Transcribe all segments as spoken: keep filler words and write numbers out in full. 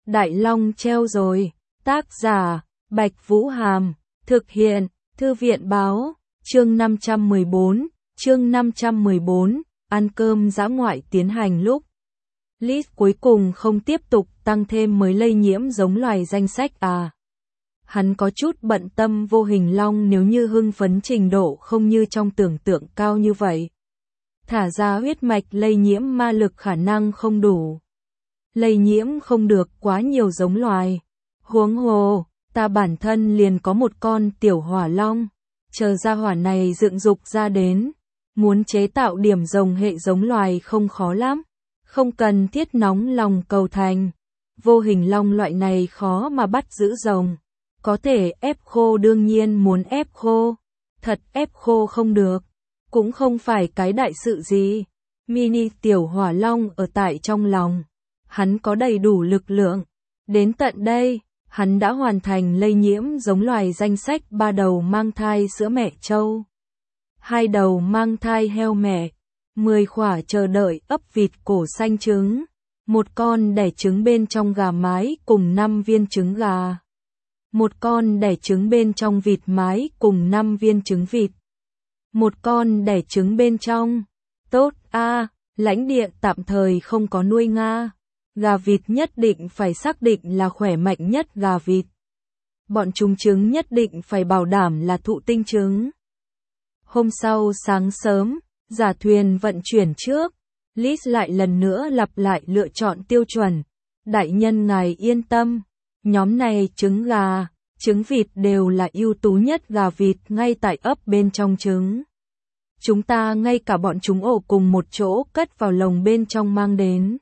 Đại Long treo rồi. Tác giả, Bạch Vũ Hàm. Thực hiện, Thư viện Báo. Chương năm trăm mười bốn. Chương năm trăm mười bốn. Ăn cơm dã ngoại tiến hành lúc list cuối cùng không tiếp tục tăng thêm mới lây nhiễm giống loài danh sách à. Hắn có chút bận tâm Vô Hình Long nếu như hưng phấn trình độ không như trong tưởng tượng cao như vậy. Thả ra huyết mạch lây nhiễm ma lực khả năng không đủ. Lây nhiễm không được quá nhiều giống loài. Huống hồ, ta bản thân liền có một con tiểu hỏa long. Chờ ra hỏa này dựng dục ra đến. Muốn chế tạo điểm rồng hệ giống loài không khó lắm. Không cần thiết nóng lòng cầu thành. Vô Hình Long loại này khó mà bắt giữ rồng. Có thể ép khô đương nhiên muốn ép khô. Thật ép khô không được. Cũng không phải cái đại sự gì. Mini tiểu hỏa long ở tại trong lòng. Hắn có đầy đủ lực lượng. Đến tận đây, hắn đã hoàn thành lây nhiễm giống loài danh sách ba đầu mang thai sữa mẹ trâu. Hai đầu mang thai heo mẹ. Mười khỏa chờ đợi ấp vịt cổ xanh trứng. Một con đẻ trứng bên trong gà mái cùng năm viên trứng gà. Một con đẻ trứng bên trong vịt mái cùng năm viên trứng vịt. Một con đẻ trứng bên trong. Tốt a, à, lãnh địa tạm thời không có nuôi Nga. Gà vịt nhất định phải xác định là khỏe mạnh nhất gà vịt. Bọn chúng trứng nhất định phải bảo đảm là thụ tinh trứng. Hôm sau sáng sớm, giả thuyền vận chuyển trước. Liz lại lần nữa lặp lại lựa chọn tiêu chuẩn. Đại nhân ngài yên tâm. Nhóm này trứng gà, trứng vịt đều là ưu tú nhất gà vịt ngay tại ấp bên trong trứng. Chúng ta ngay cả bọn chúng ổ cùng một chỗ cất vào lồng bên trong mang đến.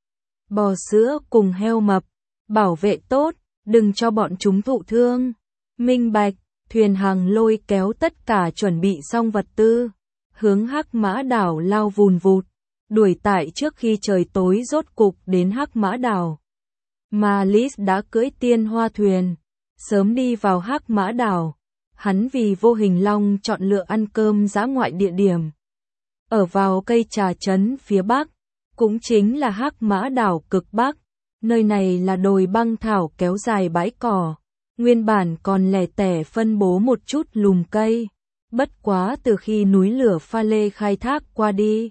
Bò sữa cùng heo mập, bảo vệ tốt, đừng cho bọn chúng thụ thương. Minh bạch, thuyền hàng lôi kéo tất cả chuẩn bị xong vật tư. Hướng Hắc Mã Đảo lao vùn vụt, đuổi tại trước khi trời tối rốt cục đến Hắc Mã Đảo. Mà Liz đã cưỡi tiên hoa thuyền, sớm đi vào Hắc Mã Đảo. Hắn vì Vô Hình Long chọn lựa ăn cơm dã ngoại địa điểm. Ở vào cây trà trấn phía bắc, cũng chính là Hắc Mã Đảo cực bắc. Nơi này là đồi băng thảo kéo dài bãi cỏ. Nguyên bản còn lẻ tẻ phân bố một chút lùm cây. Bất quá từ khi núi lửa pha lê khai thác qua đi,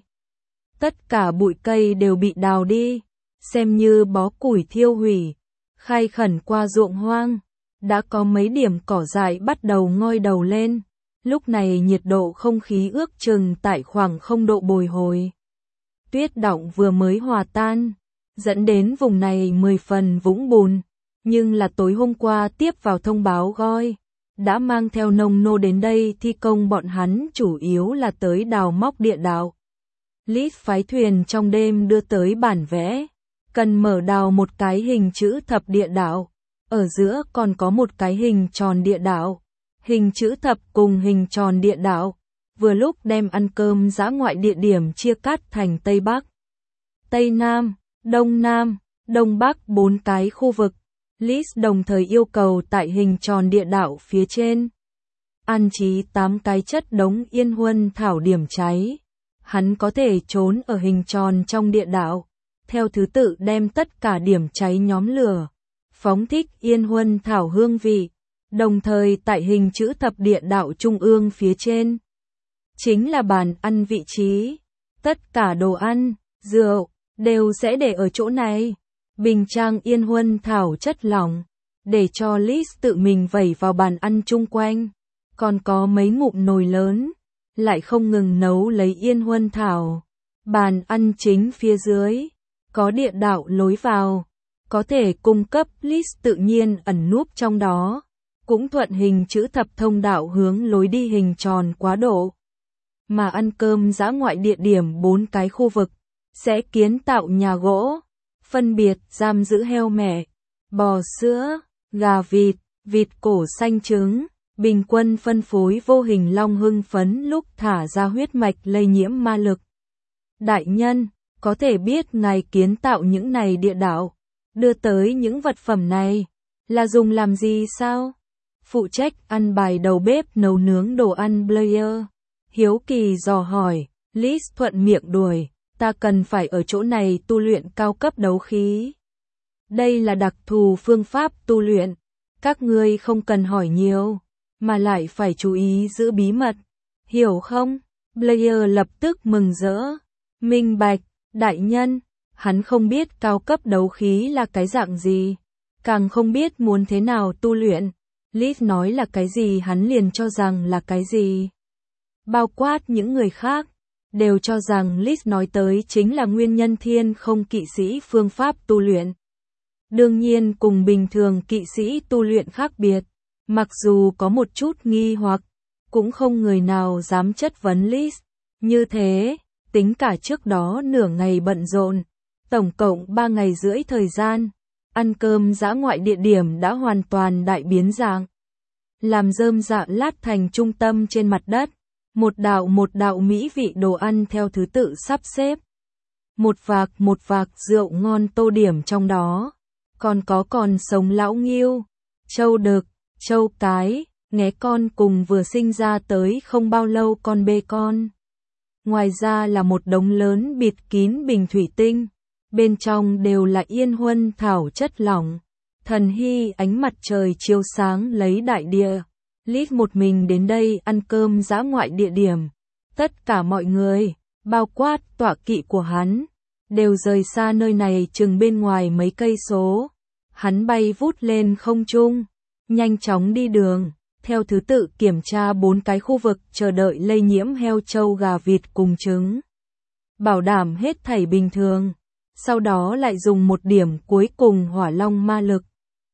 tất cả bụi cây đều bị đào đi, xem như bó củi thiêu hủy. Khai khẩn qua ruộng hoang, đã có mấy điểm cỏ dại bắt đầu ngoi đầu lên. Lúc này nhiệt độ không khí ước chừng tại khoảng không độ bồi hồi. Tuyết đọng vừa mới hòa tan, dẫn đến vùng này mười phần vũng bùn. Nhưng là tối hôm qua tiếp vào thông báo goi, đã mang theo nông nô đến đây thi công, bọn hắn chủ yếu là tới đào móc địa đạo. Lít phái thuyền trong đêm đưa tới bản vẽ, cần mở đào một cái hình chữ thập địa đạo, ở giữa còn có một cái hình tròn địa đạo. Hình chữ thập cùng hình tròn địa đạo, vừa lúc đem ăn cơm dã ngoại địa điểm chia cắt thành Tây Bắc, Tây Nam, Đông Nam, Đông Bắc bốn cái khu vực. Liz đồng thời yêu cầu tại hình tròn địa đạo phía trên an trí tám cái chất đống yên huân thảo điểm cháy. Hắn có thể trốn ở hình tròn trong địa đạo, theo thứ tự đem tất cả điểm cháy nhóm lửa, phóng thích yên huân thảo hương vị. Đồng thời tại hình chữ thập địa đạo trung ương phía trên chính là bàn ăn vị trí. Tất cả đồ ăn, rượu đều sẽ để ở chỗ này. Bình trang yên huân thảo chất lỏng, để cho Liz tự mình vẩy vào bàn ăn chung quanh. Còn có mấy ngụm nồi lớn, lại không ngừng nấu lấy yên huân thảo. Bàn ăn chính phía dưới, có địa đạo lối vào, có thể cung cấp Liz tự nhiên ẩn núp trong đó. Cũng thuận hình chữ thập thông đạo hướng lối đi hình tròn quá độ. Mà ăn cơm dã ngoại địa điểm bốn cái khu vực, sẽ kiến tạo nhà gỗ. Phân biệt giam giữ heo mẹ, bò sữa, gà vịt, vịt cổ xanh trứng. Bình quân phân phối. Vô Hình Long hưng phấn lúc thả ra huyết mạch lây nhiễm ma lực. Đại nhân, có thể biết ngài kiến tạo những này địa đạo, đưa tới những vật phẩm này, là dùng làm gì sao? Phụ trách ăn bài đầu bếp nấu nướng đồ ăn Blair hiếu kỳ dò hỏi. Liz thuận miệng đuổi. Ta cần phải ở chỗ này tu luyện cao cấp đấu khí. Đây là đặc thù phương pháp tu luyện. Các ngươi không cần hỏi nhiều, mà lại phải chú ý giữ bí mật. Hiểu không? Blair lập tức mừng rỡ. Minh bạch, đại nhân. Hắn không biết cao cấp đấu khí là cái dạng gì, càng không biết muốn thế nào tu luyện. Liz nói là cái gì hắn liền cho rằng là cái gì. Bao quát những người khác, đều cho rằng Liz nói tới chính là nguyên nhân thiên không kỵ sĩ phương pháp tu luyện. Đương nhiên cùng bình thường kỵ sĩ tu luyện khác biệt, mặc dù có một chút nghi hoặc, cũng không người nào dám chất vấn Liz. Như thế, tính cả trước đó nửa ngày bận rộn, tổng cộng ba ngày rưỡi thời gian, ăn cơm dã ngoại địa điểm đã hoàn toàn đại biến dạng. Làm rơm rạ lát thành trung tâm trên mặt đất, một đạo một đạo mỹ vị đồ ăn theo thứ tự sắp xếp. Một vạc một vạc rượu ngon tô điểm trong đó, còn có còn sống lão ngưu, trâu đực, trâu cái, nghé con cùng vừa sinh ra tới không bao lâu con bê con. Ngoài ra là một đống lớn bịt kín bình thủy tinh, bên trong đều là yên huân thảo chất lỏng. Thần hy ánh mặt trời chiếu sáng lấy đại địa. Liz một mình đến đây ăn cơm dã ngoại địa điểm. Tất cả mọi người, bao quát tọa kỵ của hắn, đều rời xa nơi này chừng bên ngoài mấy cây số. Hắn bay vút lên không trung, nhanh chóng đi đường, theo thứ tự kiểm tra bốn cái khu vực chờ đợi lây nhiễm heo trâu gà vịt cùng trứng. Bảo đảm hết thảy bình thường, sau đó lại dùng một điểm cuối cùng hỏa long ma lực.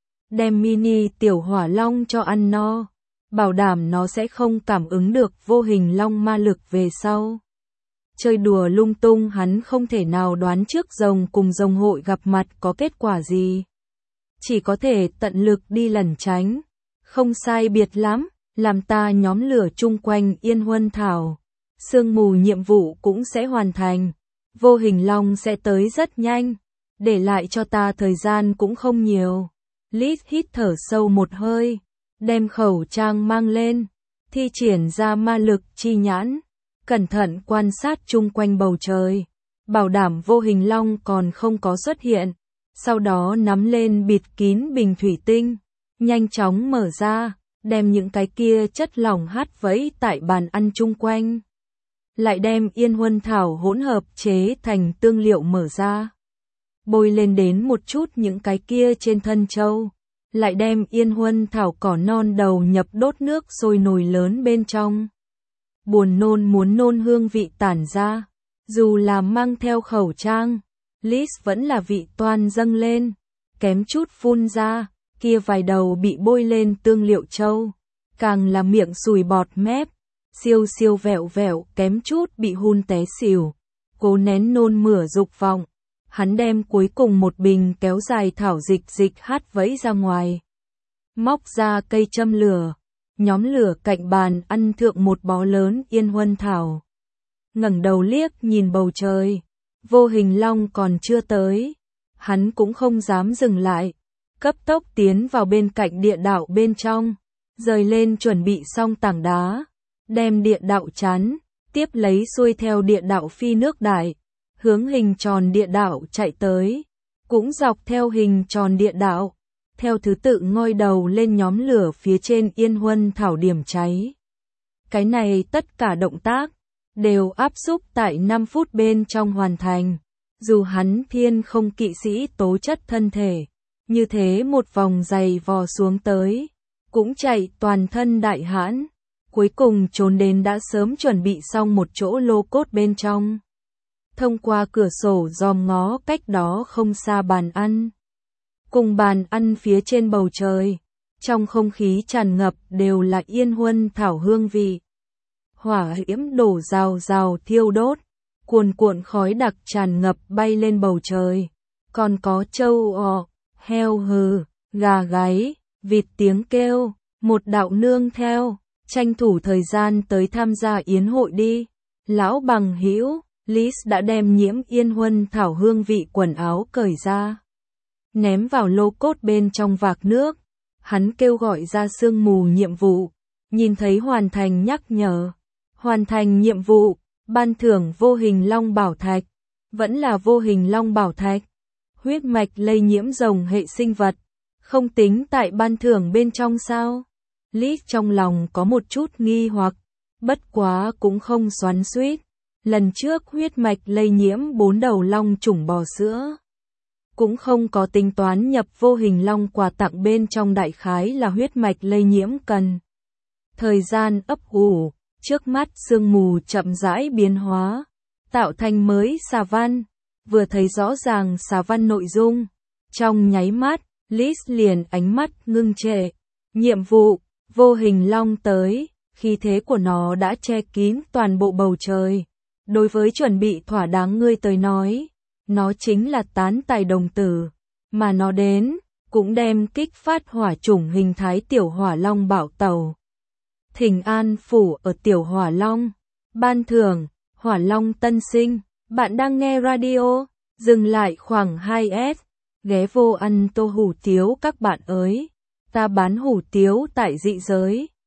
Đem mini tiểu hỏa long cho ăn no, bảo đảm nó sẽ không cảm ứng được vô hình long ma lực về sau. Chơi đùa lung tung hắn không thể nào đoán trước rồng cùng rồng hội gặp mặt có kết quả gì. Chỉ có thể tận lực đi lẩn tránh. Không sai biệt lắm, làm ta nhóm lửa chung quanh yên huân thảo. Sương mù nhiệm vụ cũng sẽ hoàn thành. Vô hình long sẽ tới rất nhanh. Để lại cho ta thời gian cũng không nhiều. Liz hít thở sâu một hơi. Đem khẩu trang mang lên. Thi triển ra ma lực chi nhãn. Cẩn thận quan sát chung quanh bầu trời. Bảo đảm vô hình long còn không có xuất hiện. Sau đó nắm lên bịt kín bình thủy tinh. Nhanh chóng mở ra, đem những cái kia chất lỏng hắt vẫy tại bàn ăn chung quanh. Lại đem yên huân thảo hỗn hợp chế thành tương liệu mở ra. Bôi lên đến một chút những cái kia trên thân trâu. Lại đem yên huân thảo cỏ non đầu nhập đốt nước sôi nồi lớn bên trong. Buồn nôn muốn nôn hương vị tản ra. Dù là mang theo khẩu trang, Liz vẫn là vị toan dâng lên, kém chút phun ra. Kia vài đầu bị bôi lên tương liệu trâu, càng là miệng sùi bọt mép, siêu siêu vẹo vẹo kém chút bị hun té xỉu, cố nén nôn mửa dục vọng. Hắn đem cuối cùng một bình kéo dài thảo dịch dịch hắt vẫy ra ngoài. Móc ra cây châm lửa, nhóm lửa cạnh bàn ăn thượng một bó lớn yên huân thảo. Ngẩng đầu liếc nhìn bầu trời, vô hình long còn chưa tới, hắn cũng không dám dừng lại. Cấp tốc tiến vào bên cạnh địa đạo bên trong, rời lên chuẩn bị xong tảng đá, đem địa đạo chắn, tiếp lấy xuôi theo địa đạo phi nước đại, hướng hình tròn địa đạo chạy tới, cũng dọc theo hình tròn địa đạo, theo thứ tự ngoi đầu lên nhóm lửa phía trên yên huân thảo điểm cháy. Cái này tất cả động tác, đều áp xúc tại năm phút bên trong hoàn thành, dù hắn thiên không kỵ sĩ tố chất thân thể. Như thế một vòng dày vò xuống tới, cũng chạy toàn thân đại hãn, cuối cùng trốn đến đã sớm chuẩn bị xong một chỗ lô cốt bên trong. Thông qua cửa sổ dòm ngó cách đó không xa bàn ăn. Cùng bàn ăn phía trên bầu trời, trong không khí tràn ngập đều là yên huân thảo hương vị. Hỏa diễm đổ rào rào thiêu đốt, cuồn cuộn khói đặc tràn ngập bay lên bầu trời, còn có trâu ò, heo hừ, gà gáy, vịt tiếng kêu, một đạo nương theo, tranh thủ thời gian tới tham gia yến hội đi. Lão bằng hữu, Liz đã đem nhiễm yên huân thảo hương vị quần áo cởi ra, ném vào lô cốt bên trong vạc nước. Hắn kêu gọi ra sương mù nhiệm vụ, nhìn thấy hoàn thành nhắc nhở, hoàn thành nhiệm vụ, ban thưởng vô hình long bảo thạch, vẫn là vô hình long bảo thạch. Huyết mạch lây nhiễm rồng hệ sinh vật, không tính tại ban thưởng bên trong sao? Lý trong lòng có một chút nghi hoặc, bất quá cũng không xoắn xuýt. Lần trước huyết mạch lây nhiễm bốn đầu long chủng bò sữa, cũng không có tính toán nhập vô hình long quà tặng bên trong, đại khái là huyết mạch lây nhiễm cần thời gian ấp ủ. Trước mắt sương mù chậm rãi biến hóa, tạo thành mới xà văn, vừa thấy rõ ràng xà văn nội dung. Trong nháy mắt, Liz liền ánh mắt ngưng trệ. Nhiệm vụ, vô hình long tới, khí thế của nó đã che kín toàn bộ bầu trời. Đối với chuẩn bị thỏa đáng ngươi tới nói, nó chính là tán tài đồng tử, mà nó đến, cũng đem kích phát hỏa chủng hình thái tiểu hỏa long bảo tàu. Thỉnh an phủ ở tiểu hỏa long, ban thưởng, hỏa long tân sinh. Bạn đang nghe radio, dừng lại khoảng hai s, ghé vô ăn tô hủ tiếu các bạn ơi, ta bán hủ tiếu tại dị giới.